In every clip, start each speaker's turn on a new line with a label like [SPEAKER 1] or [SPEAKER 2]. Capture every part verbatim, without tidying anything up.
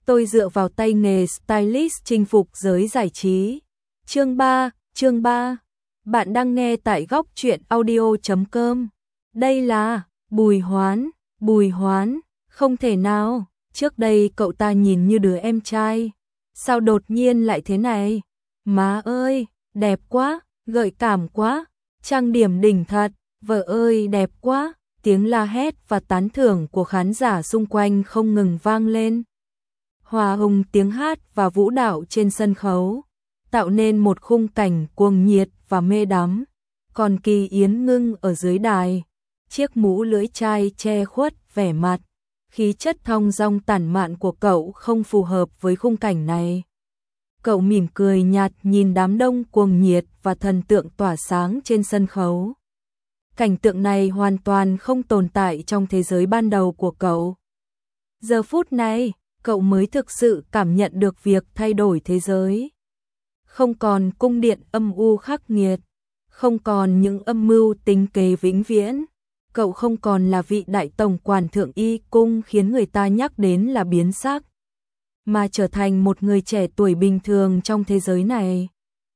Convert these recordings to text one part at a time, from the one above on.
[SPEAKER 1] tôi dựa vào tay nghề stylist chinh phục giới giải trí. Chương ba, chương ba. Bạn đang nghe tại góc truyện audio chấm com. Đây là Bùi Hoán, Bùi Hoán, không thể nào, trước đây cậu ta nhìn như đứa em trai, sao đột nhiên lại thế này? Má ơi, đẹp quá, gợi cảm quá, trang điểm đỉnh thật, vợ ơi đẹp quá, tiếng la hét và tán thưởng của khán giả xung quanh không ngừng vang lên. Hòa hùng tiếng hát và vũ đạo trên sân khấu, tạo nên một khung cảnh cuồng nhiệt và mê đắm. Còn Kỳ Yến Ngưng ở dưới đài, chiếc mũ lưỡi chai che khuất vẻ mặt, khí chất thong dong tản mạn của cậu không phù hợp với khung cảnh này. Cậu mỉm cười nhạt nhìn đám đông cuồng nhiệt và thần tượng tỏa sáng trên sân khấu. Cảnh tượng này hoàn toàn không tồn tại trong thế giới ban đầu của cậu. Giờ phút này, cậu mới thực sự cảm nhận được việc thay đổi thế giới. Không còn cung điện âm u khắc nghiệt, không còn những âm mưu tính kế vĩnh viễn. Cậu không còn là vị đại tổng quản thượng y cung khiến người ta nhắc đến là biến sắc, mà trở thành một người trẻ tuổi bình thường trong thế giới này.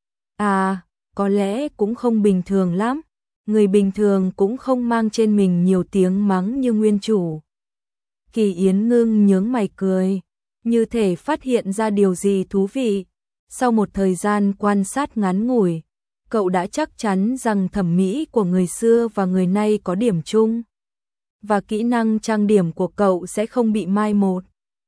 [SPEAKER 1] À, có lẽ cũng không bình thường lắm. Người bình thường cũng không mang trên mình nhiều tiếng mắng như nguyên chủ. Kỳ Yến Ngưng nhướng mày cười, như thể phát hiện ra điều gì thú vị. Sau một thời gian quan sát ngắn ngủi, cậu đã chắc chắn rằng thẩm mỹ của người xưa và người nay có điểm chung, và kỹ năng trang điểm của cậu sẽ không bị mai một.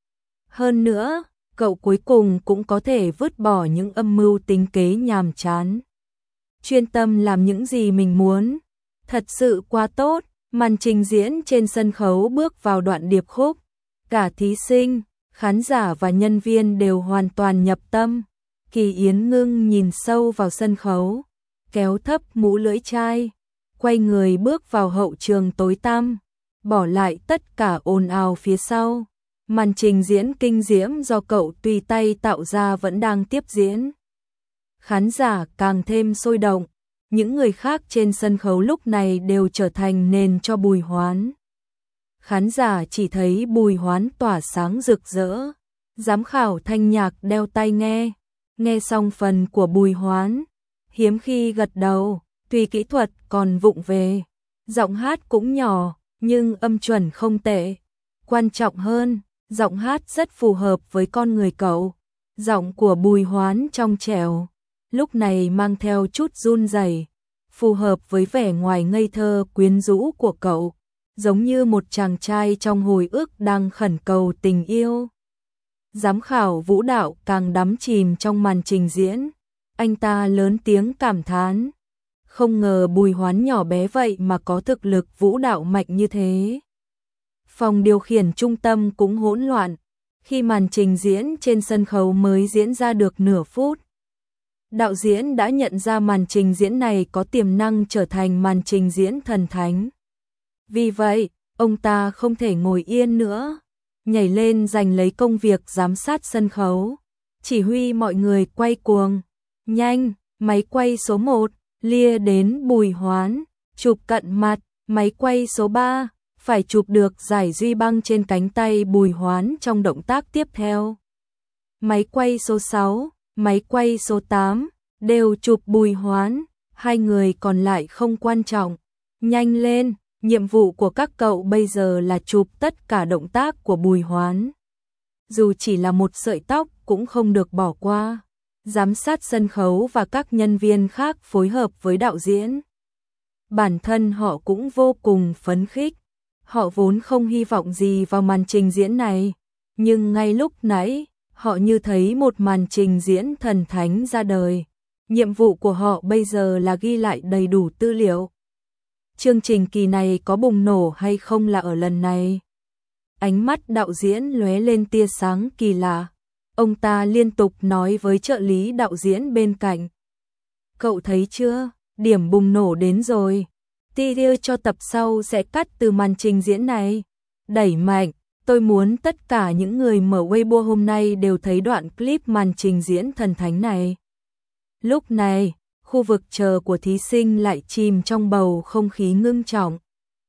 [SPEAKER 1] Hơn nữa, cậu cuối cùng cũng có thể vứt bỏ những âm mưu tính kế nhàm chán, chuyên tâm làm những gì mình muốn. Thật sự quá tốt. Màn trình diễn trên sân khấu bước vào đoạn điệp khúc. Cả thí sinh, khán giả và nhân viên đều hoàn toàn nhập tâm. Kỳ Yến Ngưng nhìn sâu vào sân khấu, kéo thấp mũ lưỡi chai, quay người bước vào hậu trường tối tăm, bỏ lại tất cả ồn ào phía sau. Màn trình diễn kinh diễm do cậu tùy tay tạo ra vẫn đang tiếp diễn. Khán giả càng thêm sôi động, những người khác trên sân khấu lúc này đều trở thành nền cho Bùi Hoán. Khán giả chỉ thấy Bùi Hoán tỏa sáng rực rỡ. Giám khảo thanh nhạc đeo tai nghe, nghe xong phần của Bùi Hoán, hiếm khi gật đầu, tuy kỹ thuật còn vụng về, giọng hát cũng nhỏ, nhưng âm chuẩn không tệ. Quan trọng hơn, giọng hát rất phù hợp với con người cậu. Giọng của Bùi Hoán trong trẻo, lúc này mang theo chút run rẩy, phù hợp với vẻ ngoài ngây thơ quyến rũ của cậu, giống như một chàng trai trong hồi ức đang khẩn cầu tình yêu. Giám khảo vũ đạo càng đắm chìm trong màn trình diễn, anh ta lớn tiếng cảm thán, không ngờ Bùi Hoán nhỏ bé vậy mà có thực lực vũ đạo mạnh như thế. Phòng điều khiển trung tâm cũng hỗn loạn, khi màn trình diễn trên sân khấu mới diễn ra được nửa phút. Đạo diễn đã nhận ra màn trình diễn này có tiềm năng trở thành màn trình diễn thần thánh. Vì vậy, ông ta không thể ngồi yên nữa, nhảy lên giành lấy công việc giám sát sân khấu, chỉ huy mọi người quay cuồng. Nhanh, máy quay số một, lia đến Bùi Hoán, chụp cận mặt, máy quay số ba, phải chụp được dải duy băng trên cánh tay Bùi Hoán trong động tác tiếp theo. Máy quay số sáu, máy quay số tám, đều chụp Bùi Hoán, hai người còn lại không quan trọng. Nhanh lên, nhiệm vụ của các cậu bây giờ là chụp tất cả động tác của Bùi Hoán. Dù chỉ là một sợi tóc cũng không được bỏ qua. Giám sát sân khấu và các nhân viên khác phối hợp với đạo diễn. Bản thân họ cũng vô cùng phấn khích. Họ vốn không hy vọng gì vào màn trình diễn này, nhưng ngay lúc nãy, họ như thấy một màn trình diễn thần thánh ra đời. Nhiệm vụ của họ bây giờ là ghi lại đầy đủ tư liệu. Chương trình kỳ này có bùng nổ hay không là ở lần này. Ánh mắt đạo diễn lóe lên tia sáng kỳ lạ. Ông ta liên tục nói với trợ lý đạo diễn bên cạnh. Cậu thấy chưa, điểm bùng nổ đến rồi. Teaser cho tập sau sẽ cắt từ màn trình diễn này. Đẩy mạnh, tôi muốn tất cả những người mở Weibo hôm nay đều thấy đoạn clip màn trình diễn thần thánh này. Lúc này, khu vực chờ của thí sinh lại chìm trong bầu không khí ngưng trọng.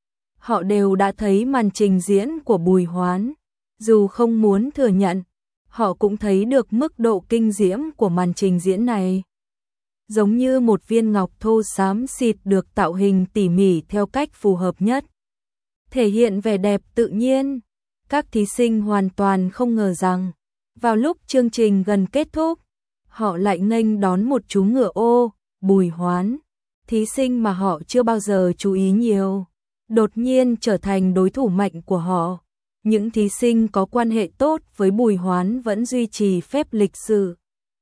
[SPEAKER 1] Họ đều đã thấy màn trình diễn của Bùi Hoán, dù không muốn thừa nhận, họ cũng thấy được mức độ kinh diễm của màn trình diễn này. Giống như một viên ngọc thô xám xịt được tạo hình tỉ mỉ theo cách phù hợp nhất, thể hiện vẻ đẹp tự nhiên. Các thí sinh hoàn toàn không ngờ rằng, vào lúc chương trình gần kết thúc, họ lại nghênh đón một chú ngựa ô, Bùi Hoán, thí sinh mà họ chưa bao giờ chú ý nhiều, đột nhiên trở thành đối thủ mạnh của họ. Những thí sinh có quan hệ tốt với Bùi Hoán vẫn duy trì phép lịch sự,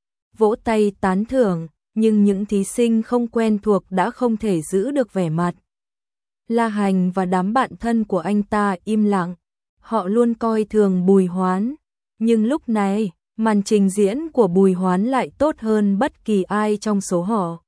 [SPEAKER 1] vỗ tay tán thưởng, nhưng những thí sinh không quen thuộc đã không thể giữ được vẻ mặt. La Hành và đám bạn thân của anh ta im lặng, họ luôn coi thường Bùi Hoán, nhưng lúc này, màn trình diễn của Bùi Hoán lại tốt hơn bất kỳ ai trong số họ.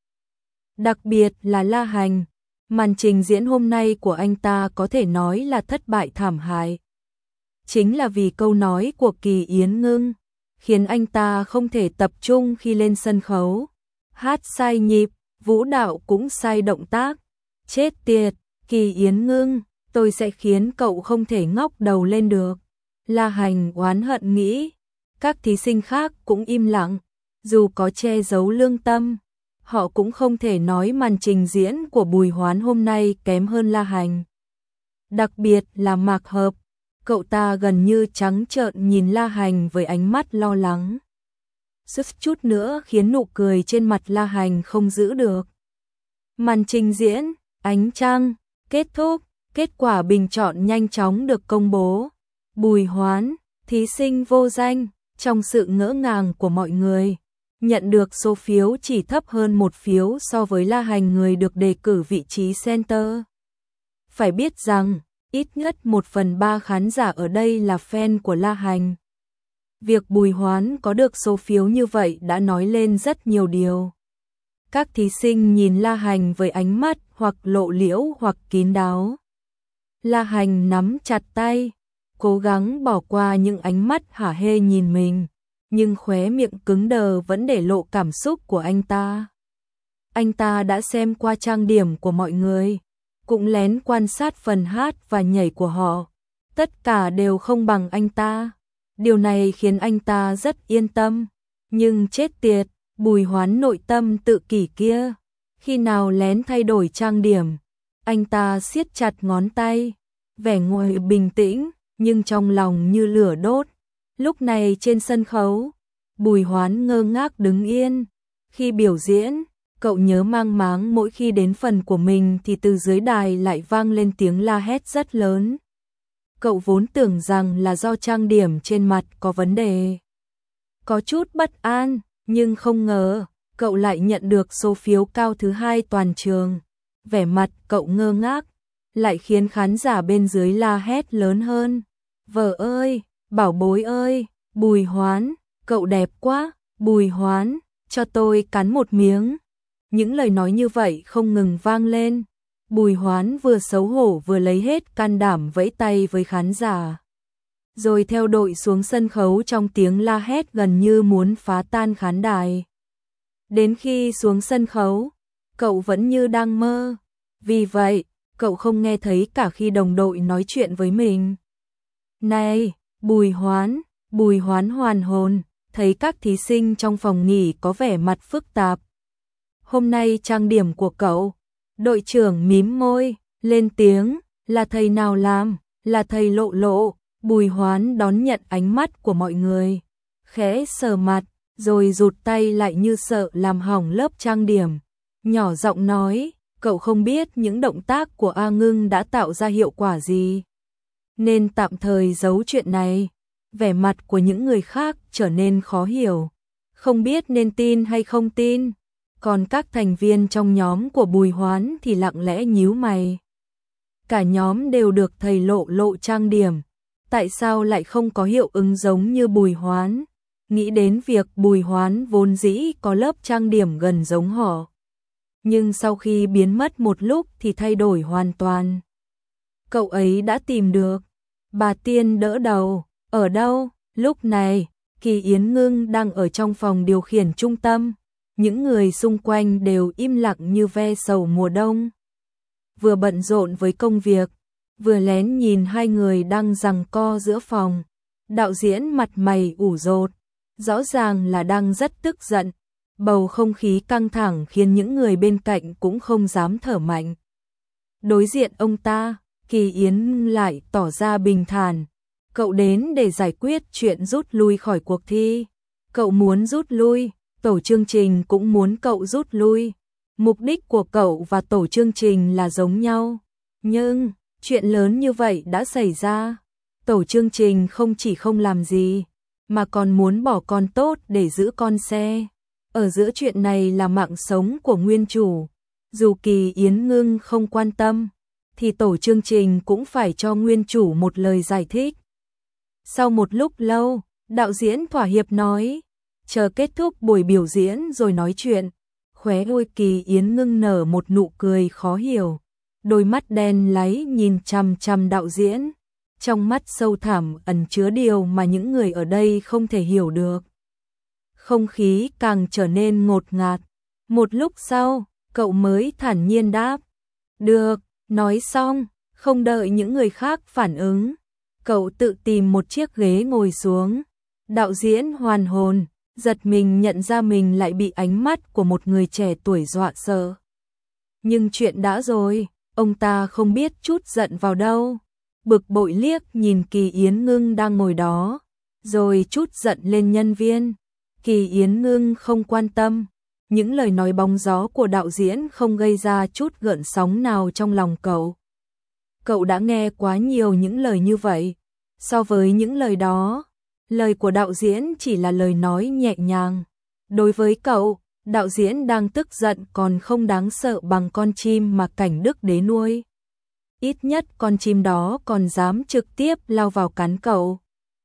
[SPEAKER 1] Đặc biệt là La Hành, màn trình diễn hôm nay của anh ta có thể nói là thất bại thảm hại. Chính là vì câu nói của Kỳ Yến Ngưng, khiến anh ta không thể tập trung khi lên sân khấu. Hát sai nhịp, vũ đạo cũng sai động tác. Chết tiệt, Kỳ Yến Ngưng, tôi sẽ khiến cậu không thể ngóc đầu lên được. La Hành oán hận nghĩ. Các thí sinh khác cũng im lặng, dù có che giấu lương tâm, họ cũng không thể nói màn trình diễn của Bùi Hoán hôm nay kém hơn La Hành. Đặc biệt là Mạc Hợp, cậu ta gần như trắng trợn nhìn La Hành với ánh mắt lo lắng. Suýt chút nữa khiến nụ cười trên mặt La Hành không giữ được. Màn trình diễn, ánh trăng, kết thúc, kết quả bình chọn nhanh chóng được công bố. Bùi Hoán, thí sinh vô danh, trong sự ngỡ ngàng của mọi người, nhận được số phiếu chỉ thấp hơn một phiếu so với La Hành, người được đề cử vị trí center. Phải biết rằng, ít nhất một phần ba khán giả ở đây là fan của La Hành. Việc Bùi Hoán có được số phiếu như vậy đã nói lên rất nhiều điều. Các thí sinh nhìn La Hành với ánh mắt hoặc lộ liễu hoặc kín đáo. La Hành nắm chặt tay, cố gắng bỏ qua những ánh mắt hả hê nhìn mình, nhưng khóe miệng cứng đờ vẫn để lộ cảm xúc của anh ta. Anh ta đã xem qua trang điểm của mọi người, cũng lén quan sát phần hát và nhảy của họ. Tất cả đều không bằng anh ta. Điều này khiến anh ta rất yên tâm. Nhưng chết tiệt, Bùi Hoán nội tâm tự kỷ kia. Khi nào lén thay đổi trang điểm, anh ta siết chặt ngón tay, vẻ ngoài bình tĩnh, nhưng trong lòng như lửa đốt. Lúc này trên sân khấu, Bùi Hoán ngơ ngác đứng yên. Khi biểu diễn, cậu nhớ mang máng mỗi khi đến phần của mình thì từ dưới đài lại vang lên tiếng la hét rất lớn. Cậu vốn tưởng rằng là do trang điểm trên mặt có vấn đề, có chút bất an, nhưng không ngờ, cậu lại nhận được số phiếu cao thứ hai toàn trường. Vẻ mặt cậu ngơ ngác, lại khiến khán giả bên dưới la hét lớn hơn. Vợ ơi, bảo bối ơi, Bùi Hoán, cậu đẹp quá, Bùi Hoán, cho tôi cắn một miếng. Những lời nói như vậy không ngừng vang lên. Bùi Hoán vừa xấu hổ vừa lấy hết can đảm vẫy tay với khán giả, rồi theo đội xuống sân khấu trong tiếng la hét gần như muốn phá tan khán đài. Đến khi xuống sân khấu, cậu vẫn như đang mơ. Vì vậy, cậu không nghe thấy cả khi đồng đội nói chuyện với mình. Này, Bùi Hoán, Bùi Hoán hoàn hồn, thấy các thí sinh trong phòng nghỉ có vẻ mặt phức tạp. Hôm nay trang điểm của cậu, đội trưởng mím môi, lên tiếng, là thầy nào làm, là thầy Lộ Lộ. Bùi Hoán đón nhận ánh mắt của mọi người, khẽ sờ mặt, rồi rụt tay lại như sợ làm hỏng lớp trang điểm. Nhỏ giọng nói, cậu không biết những động tác của A Ngưng đã tạo ra hiệu quả gì, nên tạm thời giấu chuyện này. Vẻ mặt của những người khác trở nên khó hiểu, không biết nên tin hay không tin. Còn các thành viên trong nhóm của Bùi Hoán thì lặng lẽ nhíu mày. Cả nhóm đều được thầy Lộ Lộ trang điểm, tại sao lại không có hiệu ứng giống như Bùi Hoán? Nghĩ đến việc Bùi Hoán vốn dĩ có lớp trang điểm gần giống họ, nhưng sau khi biến mất một lúc thì thay đổi hoàn toàn. Cậu ấy đã tìm được. Bà Tiên đỡ đầu, ở đâu? Lúc này, Kỳ Yến Ngưng đang ở trong phòng điều khiển trung tâm. Những người xung quanh đều im lặng như ve sầu mùa đông. Vừa bận rộn với công việc, vừa lén nhìn hai người đang giằng co giữa phòng. Đạo diễn mặt mày ủ rột, rõ ràng là đang rất tức giận. Bầu không khí căng thẳng khiến những người bên cạnh cũng không dám thở mạnh. Đối diện ông ta, Kỳ Yến lại tỏ ra bình thản. Cậu đến để giải quyết chuyện rút lui khỏi cuộc thi. Cậu muốn rút lui, tổ chương trình cũng muốn cậu rút lui. Mục đích của cậu và tổ chương trình là giống nhau. Nhưng, chuyện lớn như vậy đã xảy ra. Tổ chương trình không chỉ không làm gì, mà còn muốn bỏ con tốt để giữ con xe. Ở giữa chuyện này là mạng sống của nguyên chủ. Dù Kỳ Yến Ngưng không quan tâm, thì tổ chương trình cũng phải cho nguyên chủ một lời giải thích. Sau một lúc lâu, đạo diễn thỏa hiệp nói, chờ kết thúc buổi biểu diễn rồi nói chuyện. Khóe môi Kỳ Yến Ngưng nở một nụ cười khó hiểu. Đôi mắt đen láy nhìn chằm chằm đạo diễn. Trong mắt sâu thẳm ẩn chứa điều mà những người ở đây không thể hiểu được. Không khí càng trở nên ngột ngạt. Một lúc sau, cậu mới thản nhiên đáp. Được, nói xong, không đợi những người khác phản ứng. Cậu tự tìm một chiếc ghế ngồi xuống. Đạo diễn hoàn hồn, giật mình nhận ra mình lại bị ánh mắt của một người trẻ tuổi dọa sợ. Nhưng chuyện đã rồi, ông ta không biết chút giận vào đâu. Bực bội liếc nhìn Kỳ Yến Ngưng đang ngồi đó, rồi chút giận lên nhân viên. Kỳ Yến Ngưng không quan tâm. Những lời nói bóng gió của đạo diễn không gây ra chút gợn sóng nào trong lòng cậu. Cậu đã nghe quá nhiều những lời như vậy. So với những lời đó, lời của đạo diễn chỉ là lời nói nhẹ nhàng. Đối với cậu, đạo diễn đang tức giận còn không đáng sợ bằng con chim mà Cảnh Đức Đế nuôi. Ít nhất con chim đó còn dám trực tiếp lao vào cắn cậu.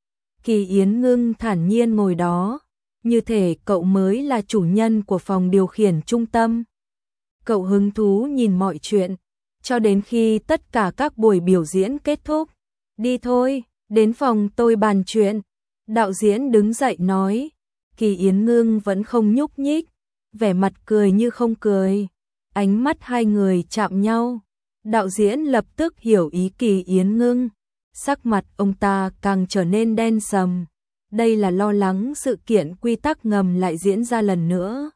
[SPEAKER 1] Kỳ Yến Ngưng thản nhiên ngồi đó, như thể cậu mới là chủ nhân của phòng điều khiển trung tâm. Cậu hứng thú nhìn mọi chuyện, cho đến khi tất cả các buổi biểu diễn kết thúc. Đi thôi, đến phòng tôi bàn chuyện. Đạo diễn đứng dậy nói. Kỳ Yến Ngưng vẫn không nhúc nhích, vẻ mặt cười như không cười. Ánh mắt hai người chạm nhau. Đạo diễn lập tức hiểu ý Kỳ Yến Ngưng. Sắc mặt ông ta càng trở nên đen sầm. Đây là lo lắng sự kiện quy tắc ngầm lại diễn ra lần nữa.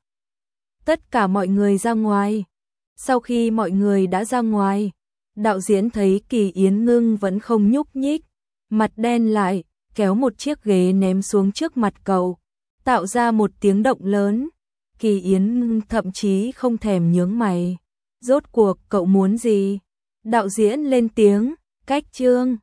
[SPEAKER 1] Tất cả mọi người ra ngoài. Sau khi mọi người đã ra ngoài, đạo diễn thấy Kỳ Yến Ngưng vẫn không nhúc nhích, mặt đen lại, kéo một chiếc ghế ném xuống trước mặt cậu, tạo ra một tiếng động lớn. Kỳ Yến Ngưng thậm chí không thèm nhướng mày. Rốt cuộc cậu muốn gì? Đạo diễn lên tiếng, cách chương.